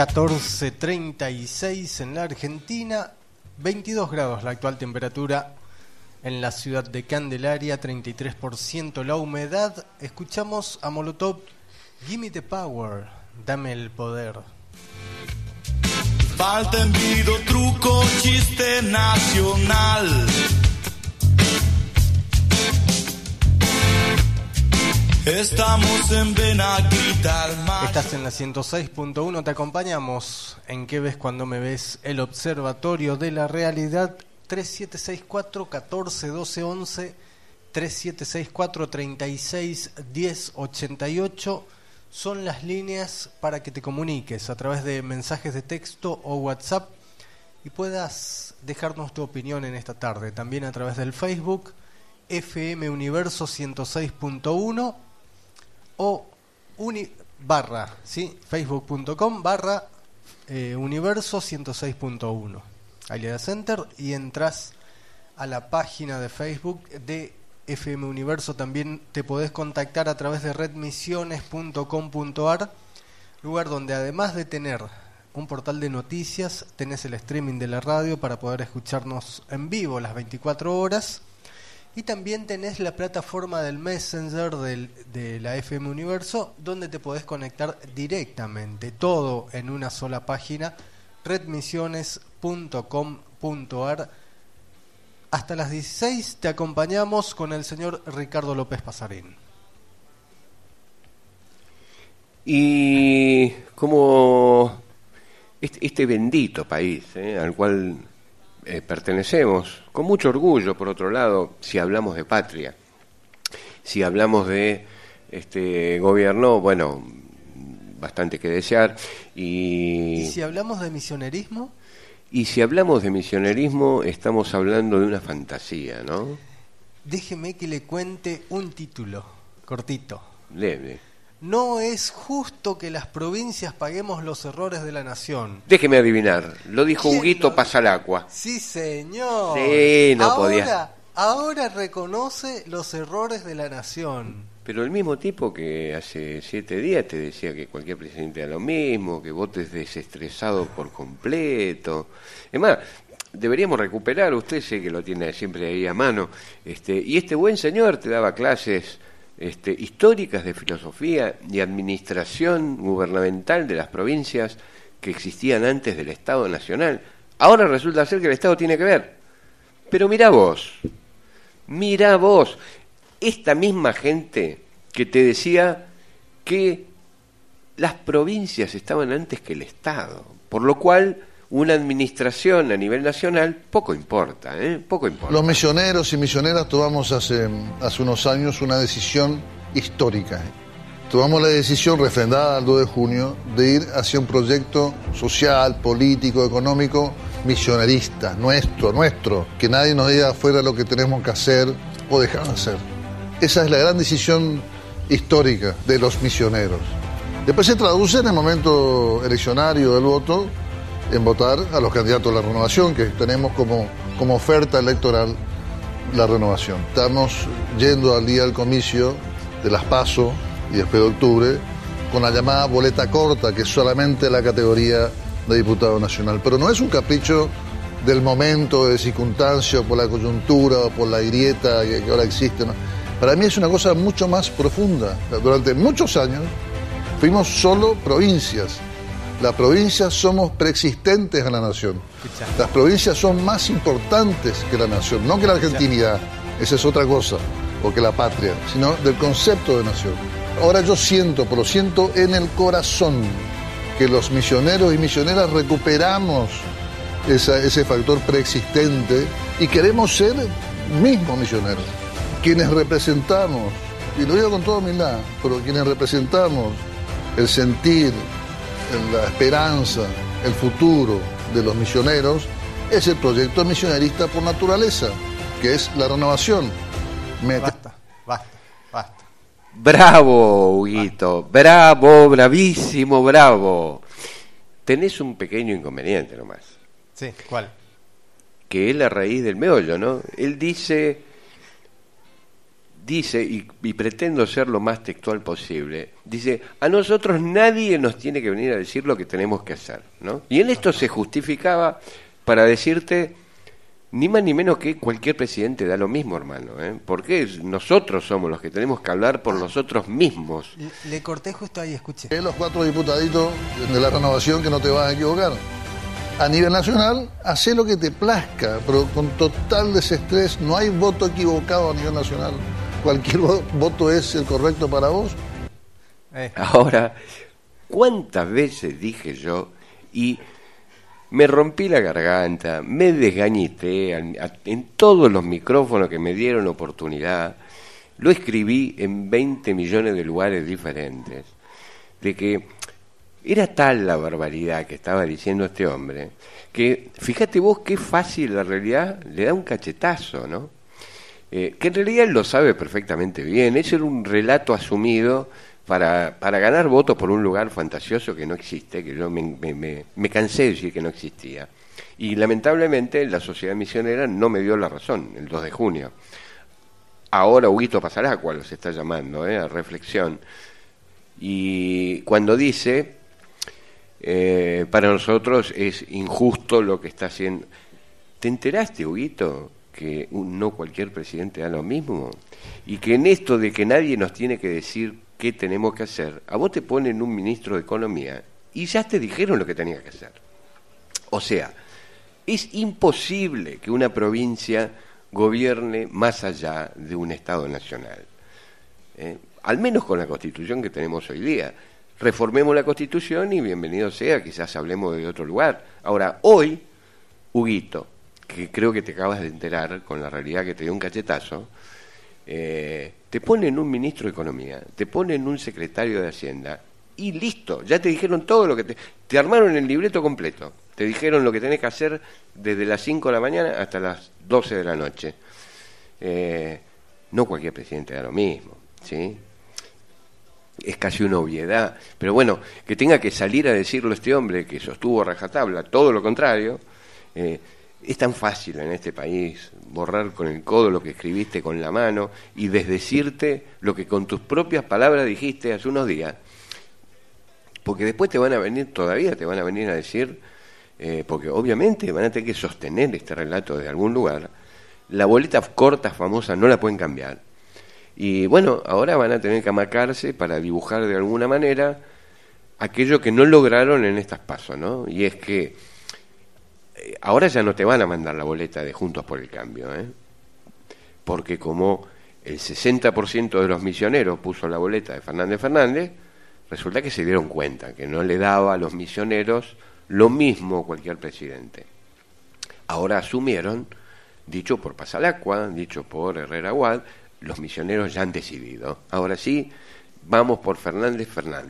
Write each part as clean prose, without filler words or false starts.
14:36 en la Argentina, 22 grados la actual temperatura en la ciudad de Candelaria, 33% la humedad. Escuchamos a Molotov, Gimme the Power, dame el poder. Falta envido, truco, chiste nacional. Estamos en Benaguita al mar. Estás en la 106.1, te acompañamos en ¿Qué ves cuando me ves? El Observatorio de la Realidad. 3764-141211, 3764-361088 son las líneas para que te comuniques a través de mensajes de texto o WhatsApp y puedas dejarnos tu opinión en esta tarde. También a través del Facebook FM Universo 106.1 o facebook.com/universo 106.1. Ahí le das enter y entras a la página de Facebook de FM Universo. También te podés contactar a través de redmisiones.com.ar, lugar donde además de tener un portal de noticias, tenés el streaming de la radio para poder escucharnos en vivo las 24 horas. Y también tenés la plataforma del Messenger de la FM Universo, donde te podés conectar directamente, todo en una sola página, redmisiones.com.ar. Hasta las 16 te acompañamos con el señor Ricardo López Pasarín. Y como este bendito país al cual pertenecemos, con mucho orgullo, por otro lado, si hablamos de patria, si hablamos de gobierno, bueno, bastante que desear. ¿Y si hablamos de misionerismo? Y si hablamos de misionerismo, estamos hablando de una fantasía, ¿no? Déjeme que le cuente un título cortito. Leve. No es justo que las provincias paguemos los errores de la nación. Déjeme adivinar, lo dijo Huguito Pasalacqua. Sí, señor. Sí, no podía. Ahora reconoce los errores de la nación. Pero el mismo tipo que hace 7 días te decía que cualquier presidente era lo mismo, que votes desestresado por completo. Es más, deberíamos recuperar, usted sé que lo tiene siempre ahí a mano, y este buen señor te daba clases históricas de filosofía y administración gubernamental de las provincias que existían antes del Estado Nacional. Ahora resulta ser que el Estado tiene que ver. Pero mirá vos, esta misma gente que te decía que las provincias estaban antes que el Estado, por lo cual una administración a nivel nacional poco importa, poco importa. Los misioneros y misioneras tomamos hace unos años una decisión histórica. Tomamos la decisión refrendada el 2 de junio de ir hacia un proyecto social, político, económico, misionarista, nuestro, que nadie nos diga afuera lo que tenemos que hacer o dejar de hacer. Esa es la gran decisión histórica de los misioneros. Después se traduce en el momento eleccionario del voto en votar a los candidatos de la renovación, que tenemos como oferta electoral la renovación. Estamos yendo al día del comicio de las PASO y después de octubre con la llamada boleta corta, que es solamente la categoría de diputado nacional. Pero no es un capricho del momento, de circunstancia, o por la coyuntura, o por la grieta que ahora existe, ¿no? Para mí es una cosa mucho más profunda. Durante muchos años fuimos solo provincias. Las provincias somos preexistentes a la nación. Las provincias son más importantes que la nación, no que la argentinidad, esa es otra cosa, o que la patria, sino del concepto de nación. Ahora yo siento en el corazón, que los misioneros y misioneras recuperamos ese factor preexistente y queremos ser mismos misioneros. Quienes representamos, y lo digo con toda humildad, pero quienes representamos el sentir, la esperanza, el futuro de los misioneros, es el proyecto misionarista por naturaleza, que es la renovación. Basta. Bravo, Huguito, bravísimo, bravo. Tenés un pequeño inconveniente nomás. Sí, ¿cuál? Que es la raíz del meollo, ¿no? Él dice dice, y pretendo ser lo más textual posible, dice, a nosotros nadie nos tiene que venir a decir lo que tenemos que hacer, ¿no? Y en esto se justificaba para decirte, ni más ni menos que cualquier presidente da lo mismo, hermano, ¿eh? Porque nosotros somos los que tenemos que hablar por nosotros mismos. Le corté justo ahí, escuche. Los 4 diputaditos de la Renovación, que no te vas a equivocar. A nivel nacional, hacé lo que te plazca, pero con total desestrés. No hay voto equivocado a nivel nacional. Cualquier voto es el correcto para vos. Ahora, ¿cuántas veces dije yo y me rompí la garganta, me desgañité en todos los micrófonos que me dieron oportunidad? Lo escribí en 20 millones de lugares diferentes, de que era tal la barbaridad que estaba diciendo este hombre, que fíjate vos qué fácil la realidad le da un cachetazo, ¿no? Que en realidad él lo sabe perfectamente bien. Ese era un relato asumido para ganar votos por un lugar fantasioso que no existe, que yo me cansé de decir que no existía. Y lamentablemente la Sociedad Misionera no me dio la razón el 2 de junio. Ahora Huguito Pasaracua los está llamando a reflexión. Y cuando dice, para nosotros es injusto lo que está haciendo. ¿Te enteraste, Huguito, que no cualquier presidente da lo mismo? Y que en esto de que nadie nos tiene que decir qué tenemos que hacer, a vos te ponen un ministro de Economía y ya te dijeron lo que tenías que hacer. O sea, es imposible que una provincia gobierne más allá de un Estado nacional. Al menos con la Constitución que tenemos hoy día. Reformemos la Constitución y bienvenido sea, quizás hablemos de otro lugar. Ahora, hoy, Huguito, que creo que te acabas de enterar con la realidad que te dio un cachetazo, te ponen un ministro de Economía, te ponen un secretario de Hacienda y listo, ya te dijeron todo lo que te armaron el libreto completo, te dijeron lo que tenés que hacer desde las 5 de la mañana hasta las 12 de la noche. No cualquier presidente da lo mismo, ¿sí? Es casi una obviedad, pero bueno, que tenga que salir a decirlo este hombre que sostuvo a rajatabla todo lo contrario. Es tan fácil en este país borrar con el codo lo que escribiste con la mano y desdecirte lo que con tus propias palabras dijiste hace unos días, porque después todavía te van a venir a decir, porque obviamente van a tener que sostener este relato de algún lugar. La boleta corta famosa no la pueden cambiar. Y bueno, ahora van a tener que amacarse para dibujar de alguna manera aquello que no lograron en estas PASO, ¿no? Y es que ahora ya no te van a mandar la boleta de Juntos por el Cambio, porque como el 60% de los misioneros puso la boleta de Fernández, resulta que se dieron cuenta que no le daba a los misioneros lo mismo cualquier presidente. Ahora asumieron, dicho por Pasaracua, dicho por Herrera Aguad, los misioneros ya han decidido. Ahora sí, vamos por Fernández.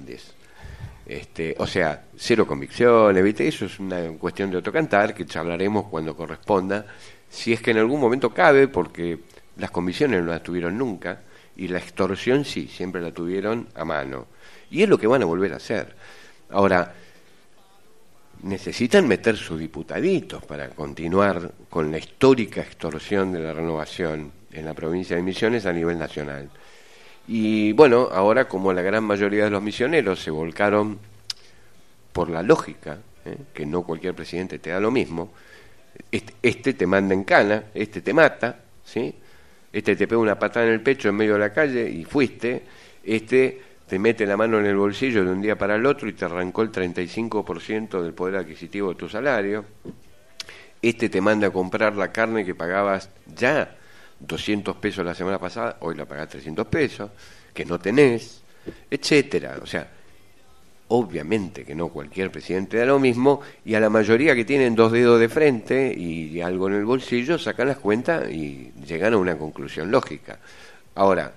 O sea, cero convicciones, ¿viste? Eso es una cuestión de otro cantar que charlaremos cuando corresponda, si es que en algún momento cabe, porque las convicciones no las tuvieron nunca y la extorsión sí, siempre la tuvieron a mano. Y es lo que van a volver a hacer. Ahora, necesitan meter sus diputaditos para continuar con la histórica extorsión de la Renovación en la provincia de Misiones a nivel nacional. Y bueno, ahora como la gran mayoría de los misioneros se volcaron por la lógica, que no cualquier presidente te da lo mismo, este te manda en cana, este te mata, ¿sí? Este te pega una patada en el pecho en medio de la calle y fuiste, este te mete la mano en el bolsillo de un día para el otro y te arrancó el 35% del poder adquisitivo de tu salario, este te manda a comprar la carne que pagabas ya 200 pesos la semana pasada, hoy la pagás 300 pesos, que no tenés, etcétera. O sea, obviamente que no cualquier presidente da lo mismo, y a la mayoría que tienen 2 dedos de frente y algo en el bolsillo sacan las cuentas y llegan a una conclusión lógica. Ahora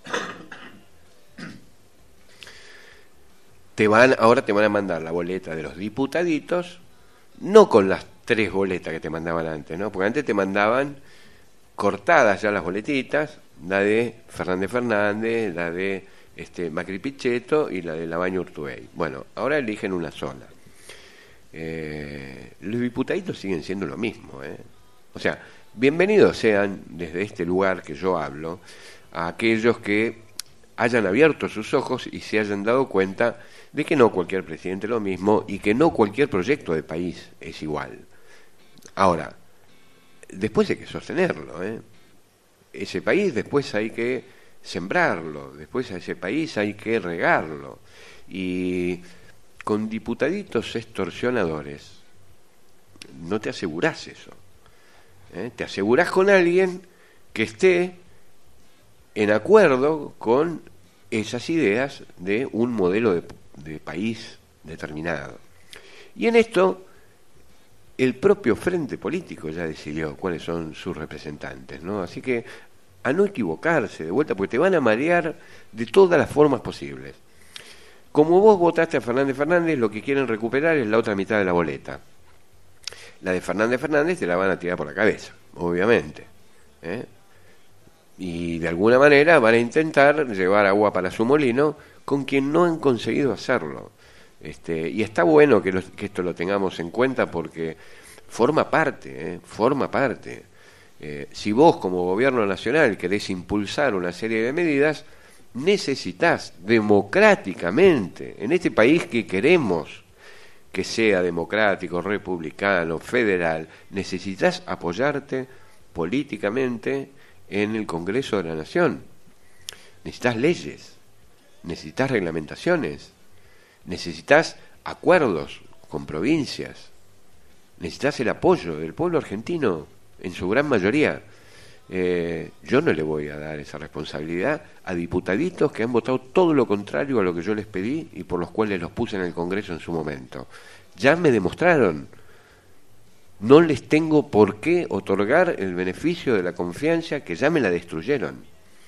te van a mandar la boleta de los diputaditos, no con las 3 boletas que te mandaban antes, ¿no? Porque antes te mandaban cortadas ya las boletitas, la de Fernández, la de Macri Pichetto y la de Labaña Urtubey. Bueno, ahora eligen una sola. Los diputaditos siguen siendo lo mismo, O sea, bienvenidos sean desde este lugar que yo hablo a aquellos que hayan abierto sus ojos y se hayan dado cuenta de que no cualquier presidente es lo mismo y que no cualquier proyecto de país es igual. Ahora, después hay que sostenerlo, Ese país después hay que sembrarlo, después a ese país hay que regarlo. Y con diputaditos extorsionadores no te asegurás eso. Te asegurás con alguien que esté en acuerdo con esas ideas de un modelo de país determinado. Y en esto el propio frente político ya decidió cuáles son sus representantes, ¿no? Así que a no equivocarse de vuelta, porque te van a marear de todas las formas posibles. Como vos votaste a Fernández Fernández, lo que quieren recuperar es la otra mitad de la boleta. La de Fernández Fernández te la van a tirar por la cabeza, obviamente, y de alguna manera van a intentar llevar agua para su molino con quien no han conseguido hacerlo. Y está bueno que esto lo tengamos en cuenta porque forma parte. Si vos como gobierno nacional querés impulsar una serie de medidas, necesitas democráticamente, en este país que queremos que sea democrático, republicano, federal, necesitas apoyarte políticamente en el Congreso de la Nación. Necesitas leyes, necesitas reglamentaciones, necesitas acuerdos con provincias, necesitas el apoyo del pueblo argentino en su gran mayoría. Yo no le voy a dar esa responsabilidad a diputaditos que han votado todo lo contrario a lo que yo les pedí y por los cuales los puse en el Congreso en su momento. Ya me demostraron. No les tengo por qué otorgar el beneficio de la confianza que ya me la destruyeron.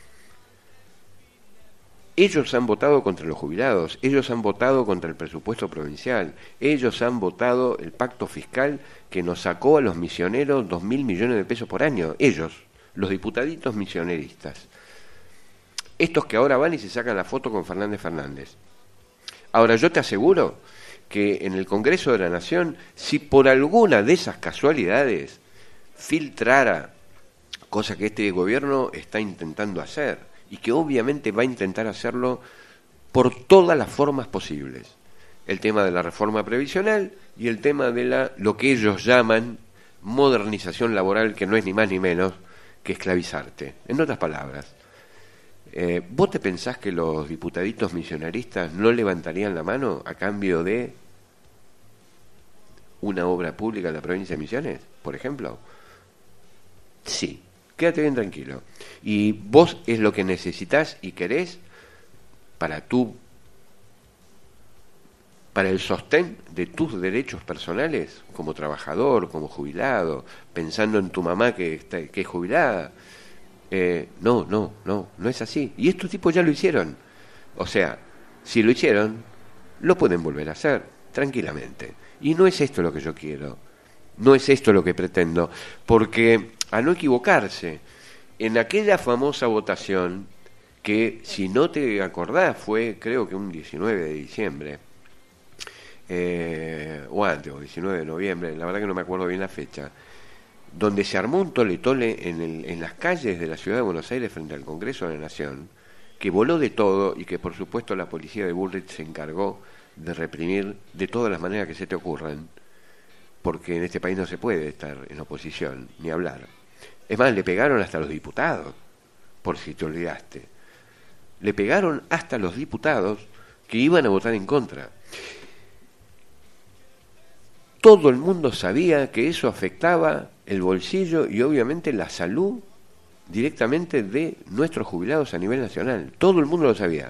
Ellos han votado contra los jubilados, ellos han votado contra el presupuesto provincial, ellos han votado el pacto fiscal que nos sacó a los misioneros 2.000 millones de pesos por año. Ellos, los diputaditos misioneristas. Estos que ahora van y se sacan la foto con Fernández Fernández. Ahora, yo te aseguro que en el Congreso de la Nación, si por alguna de esas casualidades filtrara, cosa que este gobierno está intentando hacer, y que obviamente va a intentar hacerlo por todas las formas posibles, el tema de la reforma previsional y el tema de lo que ellos llaman modernización laboral, que no es ni más ni menos que esclavizarte. En otras palabras, ¿vos te pensás que los diputaditos misionaristas no levantarían la mano a cambio de una obra pública en la provincia de Misiones, por ejemplo? Sí, quédate bien tranquilo. Y vos es lo que necesitas y querés para el sostén de tus derechos personales como trabajador, como jubilado, pensando en tu mamá que es jubilada. No es así. Y estos tipos ya lo hicieron. O sea, si lo hicieron, lo pueden volver a hacer tranquilamente. Y no es esto lo que yo quiero, no es esto lo que pretendo, porque a no equivocarse, en aquella famosa votación, que si no te acordás fue creo que un 19 de diciembre, o antes, o 19 de noviembre, la verdad que no me acuerdo bien la fecha, donde se armó un tole-tole en las calles de la ciudad de Buenos Aires frente al Congreso de la Nación, que voló de todo y que por supuesto la policía de Bullrich se encargó de reprimir de todas las maneras que se te ocurran, porque en este país no se puede estar en oposición ni hablar. Es más, le pegaron hasta a los diputados, por si te olvidaste. Le pegaron hasta a los diputados que iban a votar en contra. Todo el mundo sabía que eso afectaba el bolsillo y obviamente la salud directamente de nuestros jubilados a nivel nacional. Todo el mundo lo sabía.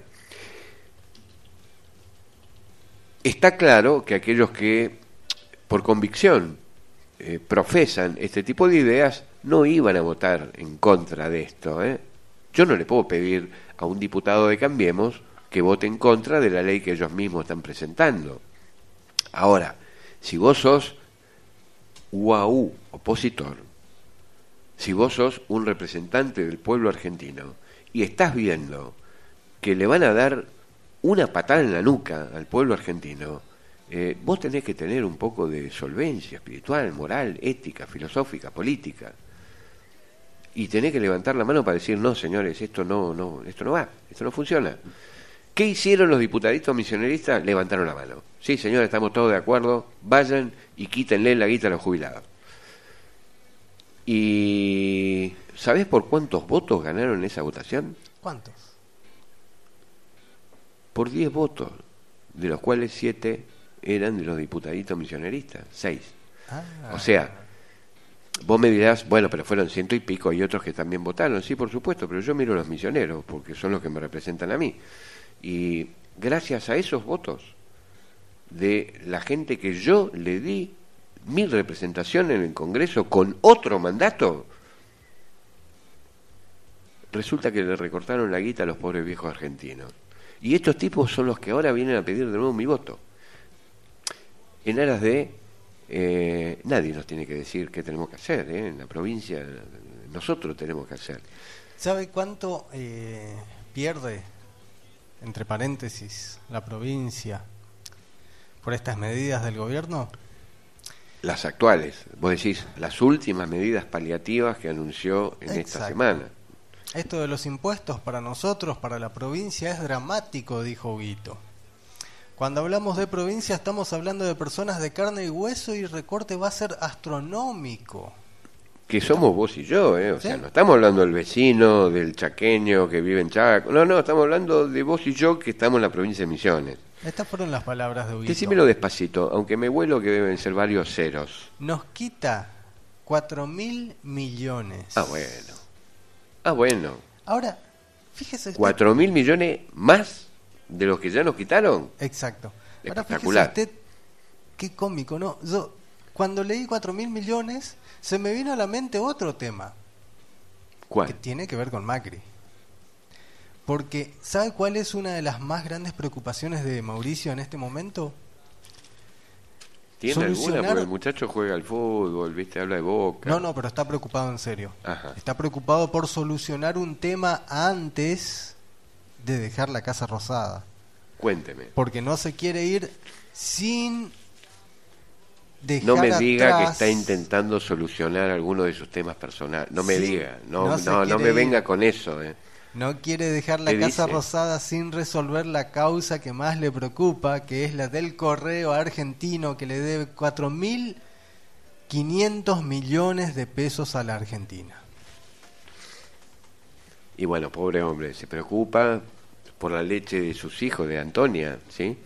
Está claro que aquellos que por convicción profesan este tipo de ideas no iban a votar en contra de esto. Yo no le puedo pedir a un diputado de Cambiemos que vote en contra de la ley que ellos mismos están presentando. Ahora, si vos sos UAU, opositor, si vos sos un representante del pueblo argentino y estás viendo que le van a dar una patada en la nuca al pueblo argentino, vos tenés que tener un poco de solvencia espiritual, moral, ética, filosófica, política. y tenés que levantar la mano para decir, no, señores, esto no va, esto no funciona. ¿Qué hicieron los diputaditos misioneristas? Levantaron la mano. Sí, señores, estamos todos de acuerdo, vayan y quítenle la guita a los jubilados. ¿Y sabés por cuántos votos ganaron esa votación? ¿Cuántos? Por 10 votos, de los cuales 7 eran de los diputaditos misioneristas, 6. O sea, vos me dirás, bueno, pero fueron 100 y pico, y otros que también votaron. Sí, por supuesto, pero yo miro a los misioneros, porque son los que me representan a mí. Y gracias a esos votos de la gente que yo le di mi representación en el Congreso con otro mandato, resulta que le recortaron la guita a los pobres viejos argentinos. Y estos tipos son los que ahora vienen a pedir de nuevo mi voto. En aras de... nadie nos tiene que decir qué tenemos que hacer, en la provincia nosotros tenemos que hacer. ¿Sabe cuánto pierde, entre paréntesis, la provincia por estas medidas del gobierno? Las actuales, vos decís, las últimas medidas paliativas que anunció en esta semana. Esto de los impuestos para nosotros, para la provincia, es dramático, dijo Huguito. Cuando hablamos de provincia estamos hablando de personas de carne y hueso y el recorte va a ser astronómico. Que somos vos y yo, o sea, no estamos hablando del vecino, del chaqueño que vive en Chaco, no, estamos hablando de vos y yo que estamos en la provincia de Misiones. Estas fueron las palabras de Huguito. Decímelo despacito, aunque me vuelo que deben ser varios ceros. Nos quita 4.000 millones. Ah, bueno. Ahora, fíjese usted... 4.000 millones más de los que ya nos quitaron. Exacto. Espectacular. Ahora fíjese usted, qué cómico, ¿no? Yo, cuando leí 4.000 millones, se me vino a la mente otro tema. ¿Cuál? Que tiene que ver con Macri. Porque, ¿sabe cuál es una de las más grandes preocupaciones de Mauricio en este momento? ¿Tiene alguna? Porque el muchacho juega al fútbol, ¿viste? Habla de Boca. No, pero está preocupado en serio. Ajá. Está preocupado por solucionar un tema antes de dejar la Casa Rosada. Cuénteme. Porque no se quiere ir sin dejar no me diga atrás... que está intentando solucionar alguno de sus temas personales. No me diga. No me ir. venga con eso. No quiere dejar la Casa Rosada sin resolver la causa que más le preocupa, que es la del Correo Argentino, que le debe 4.500 millones de pesos a la Argentina. Y bueno, pobre hombre, se preocupa por la leche de sus hijos, de Antonia, ¿sí?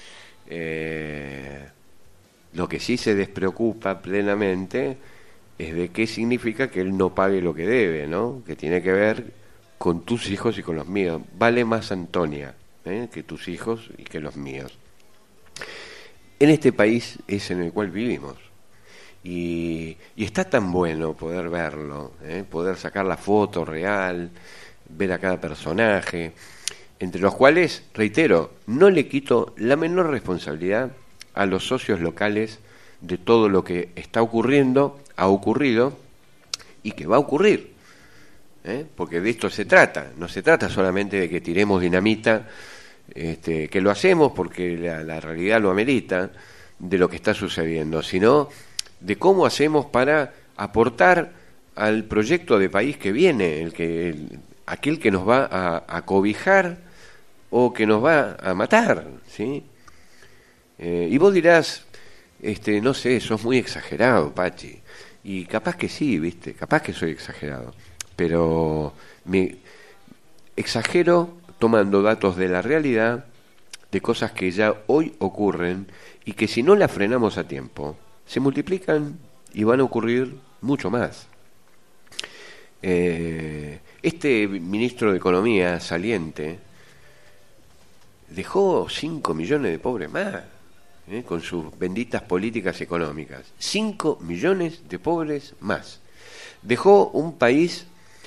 Lo que sí se despreocupa plenamente es de qué significa que él no pague lo que debe, ¿no? Que tiene que ver con tus hijos y con los míos. Vale más Antonia que tus hijos y que los míos. En este país es en el cual vivimos. Y está tan bueno poder verlo, poder sacar la foto real, ver a cada personaje, entre los cuales, reitero, no le quito la menor responsabilidad a los socios locales de todo lo que está ocurriendo, ha ocurrido y que va a ocurrir. Porque de esto se trata, no se trata solamente de que tiremos dinamita, que lo hacemos porque la realidad lo amerita, de lo que está sucediendo, sino de cómo hacemos para aportar al proyecto de país que viene, aquel que nos va a cobijar o que nos va a matar, ¿sí? Y vos dirás, no sé, sos muy exagerado, Pachi, y capaz que sí, ¿viste? Capaz que soy exagerado. Pero me exagero tomando datos de la realidad, de cosas que ya hoy ocurren y que si no las frenamos a tiempo, se multiplican y van a ocurrir mucho más. Este ministro de Economía saliente dejó 5 millones de pobres más, con sus benditas políticas económicas. 5 millones de pobres más. Dejó un país...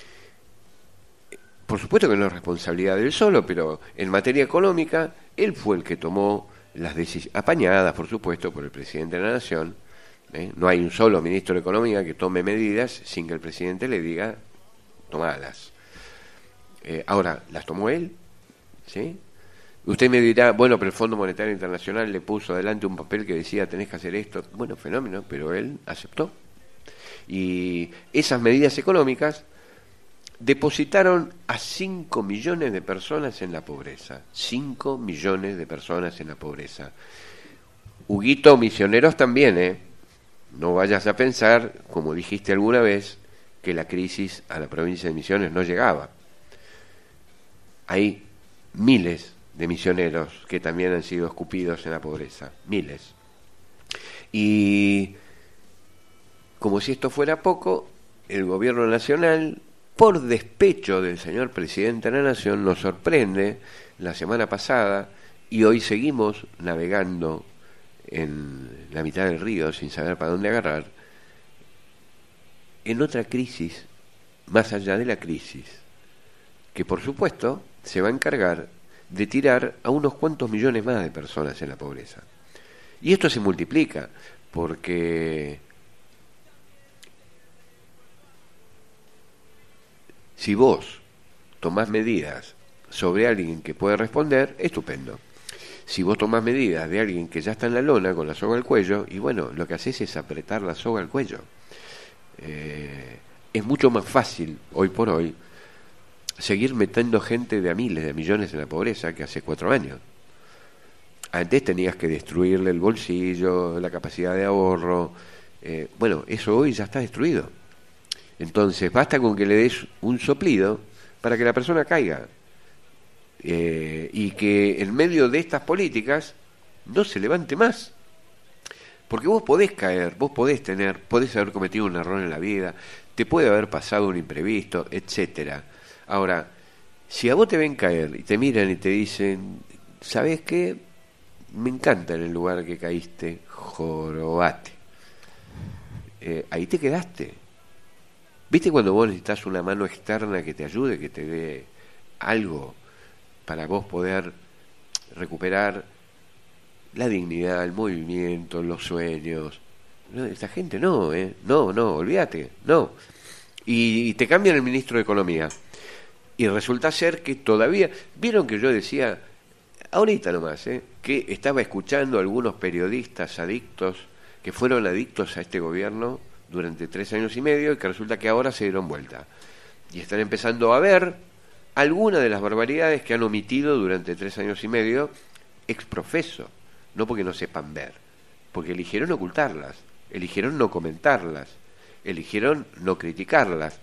Por supuesto que no es responsabilidad de él solo, pero en materia económica, él fue el que tomó las decisiones, apañadas, por supuesto, por el presidente de la Nación. No hay un solo ministro de Economía que tome medidas sin que el presidente le diga, tomalas. Ahora, ¿las tomó él? ¿Sí? Usted me dirá, bueno, pero el Fondo Monetario Internacional le puso adelante un papel que decía, tenés que hacer esto. Bueno, fenómeno, pero él aceptó. Y esas medidas económicas depositaron a 5 millones de personas en la pobreza. 5 millones de personas en la pobreza. Huguito, misioneros también, ¿eh? No vayas a pensar, como dijiste alguna vez, que la crisis a la provincia de Misiones no llegaba. Hay miles de misioneros que también han sido escupidos en la pobreza. Miles. Y como si esto fuera poco, el gobierno nacional, por despecho del señor presidente de la Nación, nos sorprende la semana pasada y hoy seguimos navegando en la mitad del río sin saber para dónde agarrar, en otra crisis, más allá de la crisis, que por supuesto se va a encargar de tirar a unos cuantos millones más de personas en la pobreza. Y esto se multiplica, porque si vos tomás medidas sobre alguien que puede responder, estupendo. Si vos tomás medidas de alguien que ya está en la lona con la soga al cuello, y bueno, lo que haces es apretar la soga al cuello. Es mucho más fácil, hoy por hoy, seguir metiendo gente de a miles, de millones en la pobreza que hace 4 años. Antes tenías que destruirle el bolsillo, la capacidad de ahorro. Bueno, eso hoy ya está destruido. Entonces basta con que le des un soplido para que la persona caiga. Y que en medio de estas políticas no se levante más. Porque vos podés caer, vos podés haber cometido un error en la vida, te puede haber pasado un imprevisto, etcétera. Ahora, si a vos te ven caer y te miran y te dicen, ¿sabés qué? Me encanta en el lugar que caíste, jorobate. Ahí te quedaste. ¿Viste cuando vos necesitas una mano externa que te ayude, que te dé algo para vos poder recuperar la dignidad, el movimiento, los sueños? No, esta gente no, no, olvídate, no. Y te cambian el ministro de Economía. Y resulta ser que todavía... ¿Vieron que yo decía, ahorita nomás, que estaba escuchando a algunos periodistas adictos, que fueron adictos a este gobierno durante 3 años y medio, y que resulta que ahora se dieron vuelta? Y están empezando a ver algunas de las barbaridades que han omitido durante 3 años y medio exprofeso, no porque no sepan ver, porque eligieron ocultarlas, eligieron no comentarlas, eligieron no criticarlas.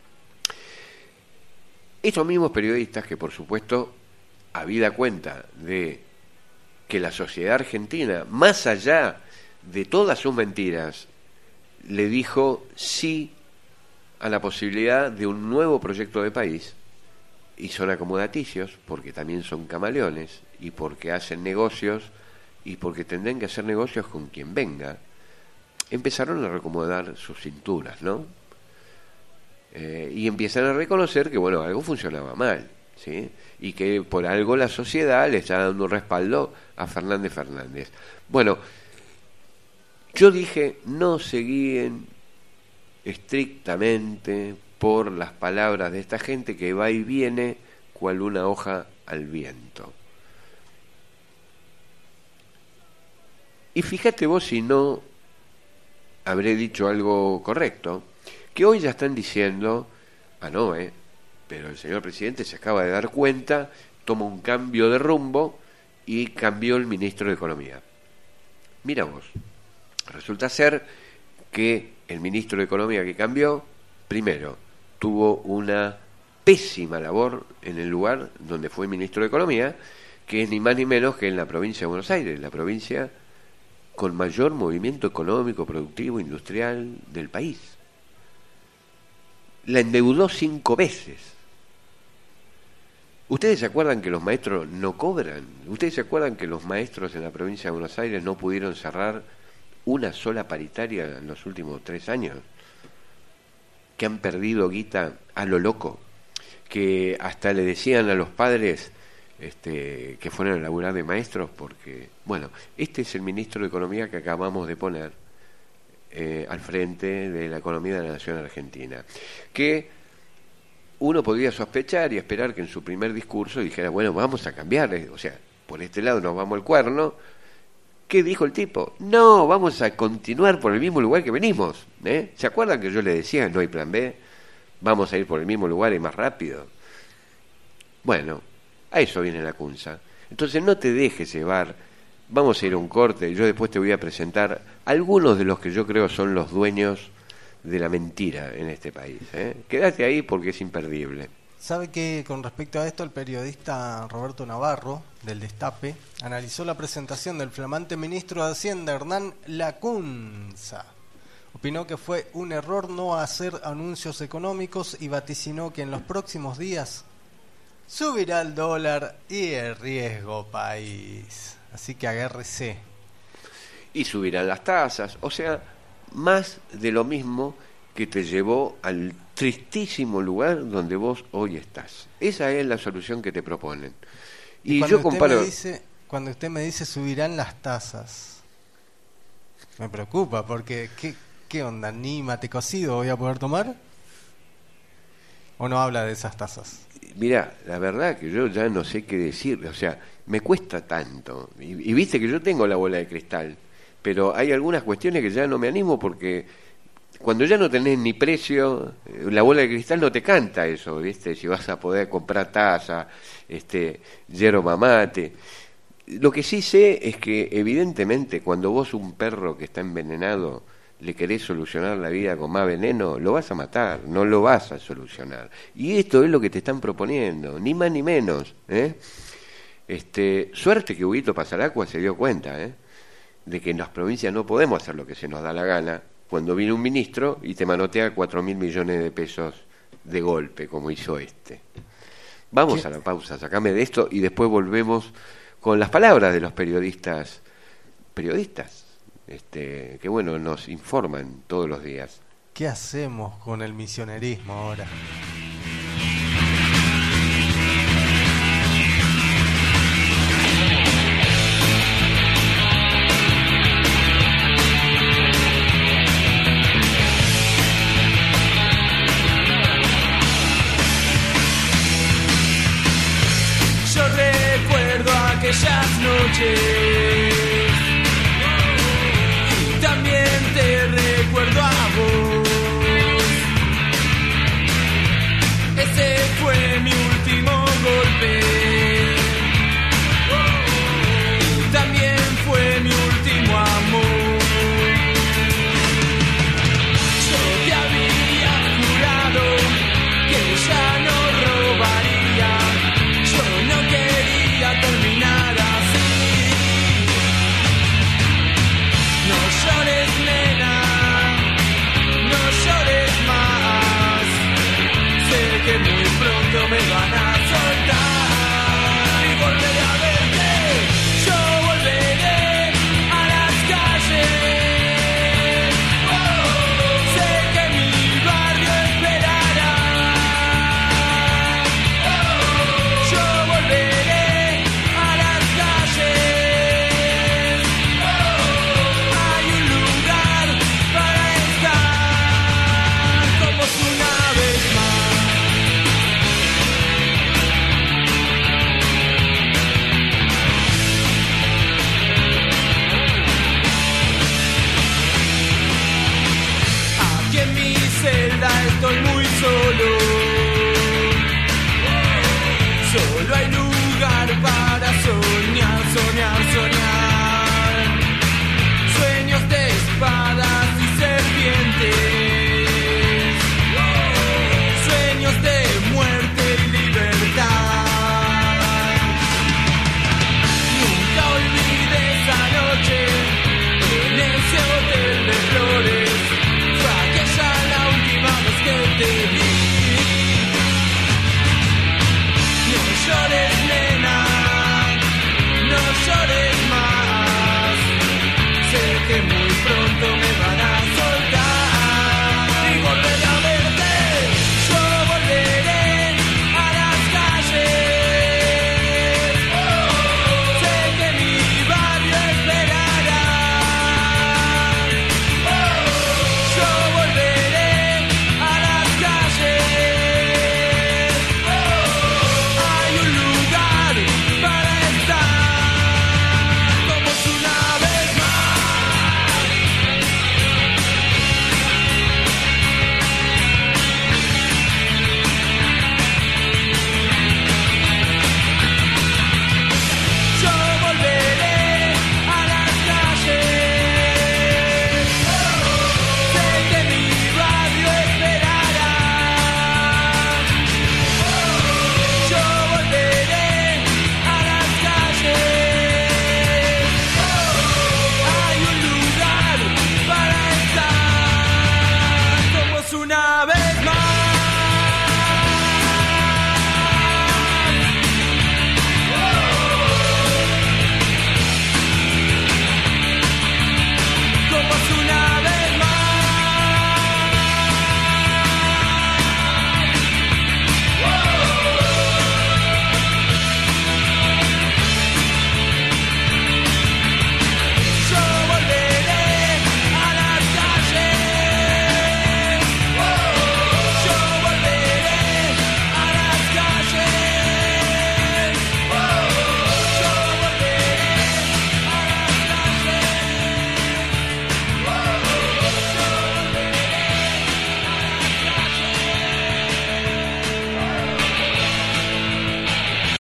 Estos mismos periodistas que, por supuesto, habida cuenta de que la sociedad argentina, más allá de todas sus mentiras, le dijo sí a la posibilidad de un nuevo proyecto de país, y son acomodaticios porque también son camaleones y porque hacen negocios y porque tendrán que hacer negocios con quien venga, empezaron a reacomodar sus cinturas, ¿no? Y empiezan a reconocer que, bueno, algo funcionaba mal, ¿sí? Y que por algo la sociedad le está dando un respaldo a Fernández. Bueno, yo dije, no se guíen estrictamente por las palabras de esta gente que va y viene cual una hoja al viento. Y fíjate vos si no habré dicho algo correcto, que hoy ya están diciendo, pero el señor presidente se acaba de dar cuenta, toma un cambio de rumbo y cambió el ministro de Economía. Mira vos, resulta ser que el ministro de Economía que cambió, primero, tuvo una pésima labor en el lugar donde fue ministro de Economía, que es ni más ni menos que en la provincia de Buenos Aires, la provincia con mayor movimiento económico, productivo, industrial del país. La endeudó 5 veces. ¿Ustedes se acuerdan que los maestros no cobran? ¿Ustedes se acuerdan que los maestros en la provincia de Buenos Aires no pudieron cerrar una sola paritaria en los últimos 3 años? Que han perdido guita a lo loco, que hasta le decían a los padres que fueran a laburar de maestros, porque, bueno, este es el ministro de Economía que acabamos de poner al frente de la economía de la nación argentina, que uno podría sospechar y esperar que en su primer discurso dijera, bueno, vamos a cambiar, o sea, por este lado nos vamos al cuerno. ¿Qué dijo el tipo? No, vamos a continuar por el mismo lugar que venimos. ¿Se acuerdan que yo le decía no hay plan B? vamos a ir por el mismo lugar y más rápido. Bueno, a eso viene la cunza. Entonces no te dejes llevar. Vamos a ir a un corte, yo después te voy a presentar algunos de los que yo creo son los dueños de la mentira en este país. Quédate ahí porque es imperdible. ¿Sabe que con respecto a esto el periodista Roberto Navarro, del Destape, analizó la presentación del flamante ministro de Hacienda, Hernán Lacunza? Opinó que fue un error no hacer anuncios económicos y vaticinó que en los próximos días subirá el dólar y el riesgo país. Así que agárrese. Y subirán las tasas, o sea, más de lo mismo que te llevó al tristísimo lugar donde vos hoy estás. Esa es la solución que te proponen. Y yo comparo... Cuando usted me dice subirán las tasas, me preocupa porque ¿qué onda? ¿Ni mate cocido voy a poder tomar? ¿O no habla de esas tasas? Mirá, la verdad que yo ya no sé qué decir, o sea, me cuesta tanto. Y viste que yo tengo la bola de cristal, pero hay algunas cuestiones que ya no me animo porque cuando ya no tenés ni precio, la bola de cristal no te canta eso, ¿viste? Si vas a poder comprar taza, yerba mate. Lo que sí sé es que evidentemente cuando vos un perro que está envenenado le querés solucionar la vida con más veneno, lo vas a matar, no lo vas a solucionar. Y esto es lo que te están proponiendo, ni más ni menos. Suerte que Huguito Pasaracua se dio cuenta de que en las provincias no podemos hacer lo que se nos da la gana cuando viene un ministro y te manotea 4.000 millones de pesos de golpe, como hizo este. Vamos a la pausa, sacame de esto y después volvemos con las palabras de los periodistas que bueno, nos informan todos los días. ¿Qué hacemos con el misionerismo ahora? Yo recuerdo aquellas noches